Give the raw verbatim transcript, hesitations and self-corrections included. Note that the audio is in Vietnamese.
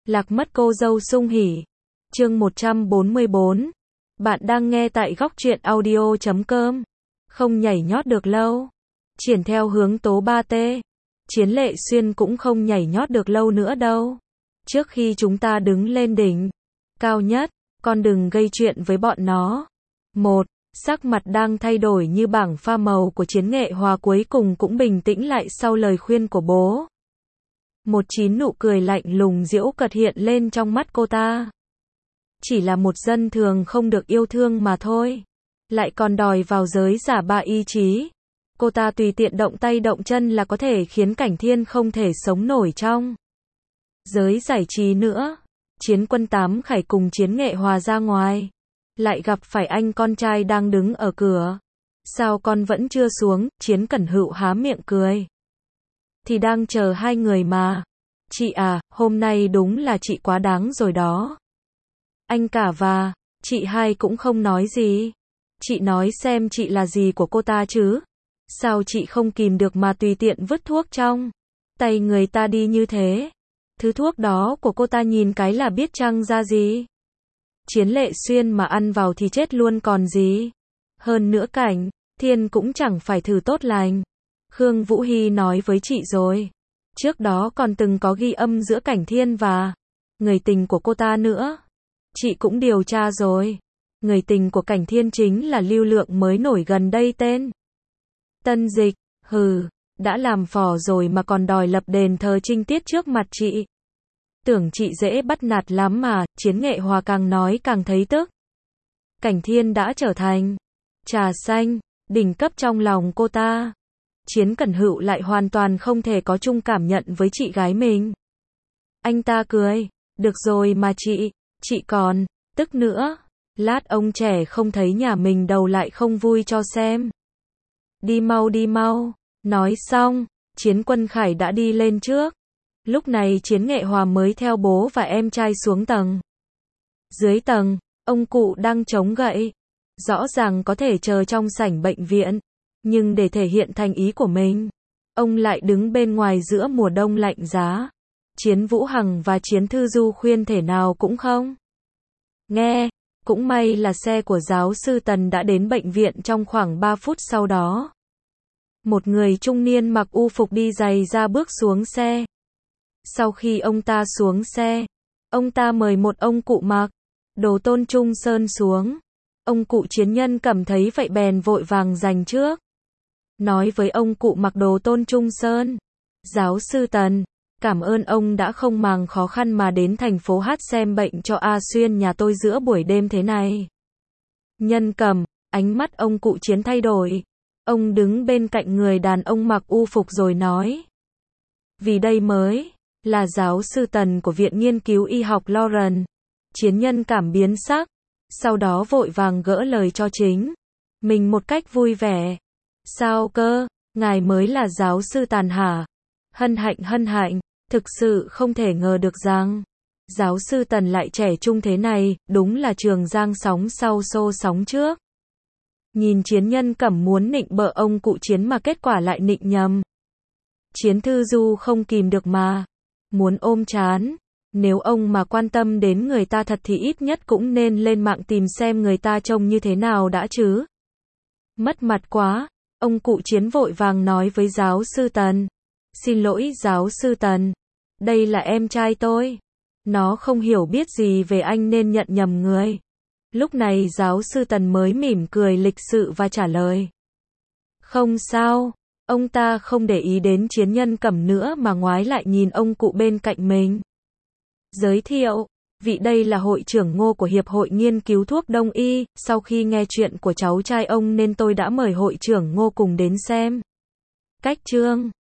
Lạc mất cô dâu sung hỉ. Chương một trăm bốn mươi bốn. Bạn đang nghe tại góc truyện audio chấm com. Không nhảy nhót được lâu. Triển theo hướng tố ba T. Chiến Lệ Xuyên cũng không nhảy nhót được lâu nữa đâu. Trước khi chúng ta đứng lên đỉnh cao nhất, con đừng gây chuyện với bọn nó. Một, sắc mặt đang thay đổi như bảng pha màu của Chiến Nghệ Hòa cuối cùng cũng bình tĩnh lại sau lời khuyên của bố. Một chín nụ cười lạnh lùng giễu cợt hiện lên trong mắt cô ta. Chỉ là một dân thường không được yêu thương mà thôi. Lại còn đòi vào giới giả ba ý chí. Cô ta tùy tiện động tay động chân là có thể khiến Cảnh Thiên không thể sống nổi trong giới giải trí nữa. Chiến Quân Tám Khải cùng Chiến Nghệ Hòa ra ngoài. Lại gặp phải anh con trai đang đứng ở cửa. Sao con vẫn chưa xuống? Chiến Cẩn Hựu há miệng cười. Thì đang chờ hai người mà. Chị à, hôm nay đúng là chị quá đáng rồi đó. Anh cả và chị hai cũng không nói gì. Chị nói xem chị là gì của cô ta chứ? Sao chị không kìm được mà tùy tiện vứt thuốc trong tay người ta đi như thế? Thứ thuốc đó của cô ta nhìn cái là biết chăng ra gì? Chiến Lệ Xuyên mà ăn vào thì chết luôn còn gì. Hơn nữa Cảnh Thiên cũng chẳng phải thử tốt lành. Khương Vũ Hy nói với chị rồi. Trước đó còn từng có ghi âm giữa Cảnh Thiên và người tình của cô ta nữa. Chị cũng điều tra rồi. Người tình của Cảnh Thiên chính là Lưu Lượng mới nổi gần đây tên Tân Dịch. Hừ, đã làm phò rồi mà còn đòi lập đền thờ trinh tiết trước mặt chị. Tưởng chị dễ bắt nạt lắm mà. Chiến Nghệ Hòa càng nói càng thấy tức. Cảnh Thiên đã trở thành trà xanh đỉnh cấp trong lòng cô ta. Chiến Cẩn Hựu lại hoàn toàn không thể có chung cảm nhận với chị gái mình. Anh ta cười. Được rồi mà chị, chị còn tức nữa. Lát ông trẻ không thấy nhà mình đầu lại không vui cho xem. Đi mau đi mau. Nói xong, Chiến Quân Khải đã đi lên trước. Lúc này Chiến Nghệ Hòa mới theo bố và em trai xuống tầng. Dưới tầng, ông cụ đang chống gậy. Rõ ràng có thể chờ trong sảnh bệnh viện. Nhưng để thể hiện thành ý của mình, ông lại đứng bên ngoài giữa mùa đông lạnh giá. Chiến Vũ Hằng và Chiến Thư Du khuyên thể nào cũng không nghe. Cũng may là xe của giáo sư Tần đã đến bệnh viện trong khoảng ba phút sau đó. Một người trung niên mặc u phục đi giày ra bước xuống xe. Sau khi ông ta xuống xe, ông ta mời một ông cụ mặc đồ Tôn Trung Sơn xuống. Ông cụ Chiến Nhân Cẩm thấy vậy bèn vội vàng giành trước. Nói với ông cụ mặc đồ Tôn Trung Sơn. Giáo sư Tần, cảm ơn ông đã không màng khó khăn mà đến thành phố Hát xem bệnh cho A Xuyên nhà tôi giữa buổi đêm thế này. Nhân Cẩm, ánh mắt ông cụ Chiến thay đổi. Ông đứng bên cạnh người đàn ông mặc u phục rồi nói. Vì đây mới là giáo sư Tần của Viện Nghiên cứu Y học Lawrence. Chiến Nhân Cảm biến sắc. Sau đó vội vàng gỡ lời cho chính mình một cách vui vẻ. Sao cơ, ngài mới là giáo sư Tần hả? Hân hạnh hân hạnh, thực sự không thể ngờ được rằng giáo sư Tần lại trẻ trung thế này, đúng là trường giang sóng sau xô sóng trước. Nhìn Chiến Nhân Cẩm muốn nịnh bợ ông cụ Chiến mà kết quả lại nịnh nhầm. Chiến Thư Du không kìm được mà muốn ôm chán. Nếu ông mà quan tâm đến người ta thật thì ít nhất cũng nên lên mạng tìm xem người ta trông như thế nào đã chứ. Mất mặt quá. Ông cụ Chiến vội vàng nói với giáo sư Tần. Xin lỗi giáo sư Tần. Đây là em trai tôi. Nó không hiểu biết gì về anh nên nhận nhầm người. Lúc này giáo sư Tần mới mỉm cười lịch sự và trả lời. Không sao. Ông ta không để ý đến Chiến Nhân Cẩm nữa mà ngoái lại nhìn ông cụ bên cạnh mình. Giới thiệu, vị đây là hội trưởng Ngô của Hiệp hội Nghiên cứu Thuốc Đông Y, sau khi nghe chuyện của cháu trai ông nên tôi đã mời hội trưởng Ngô cùng đến xem. Cách chương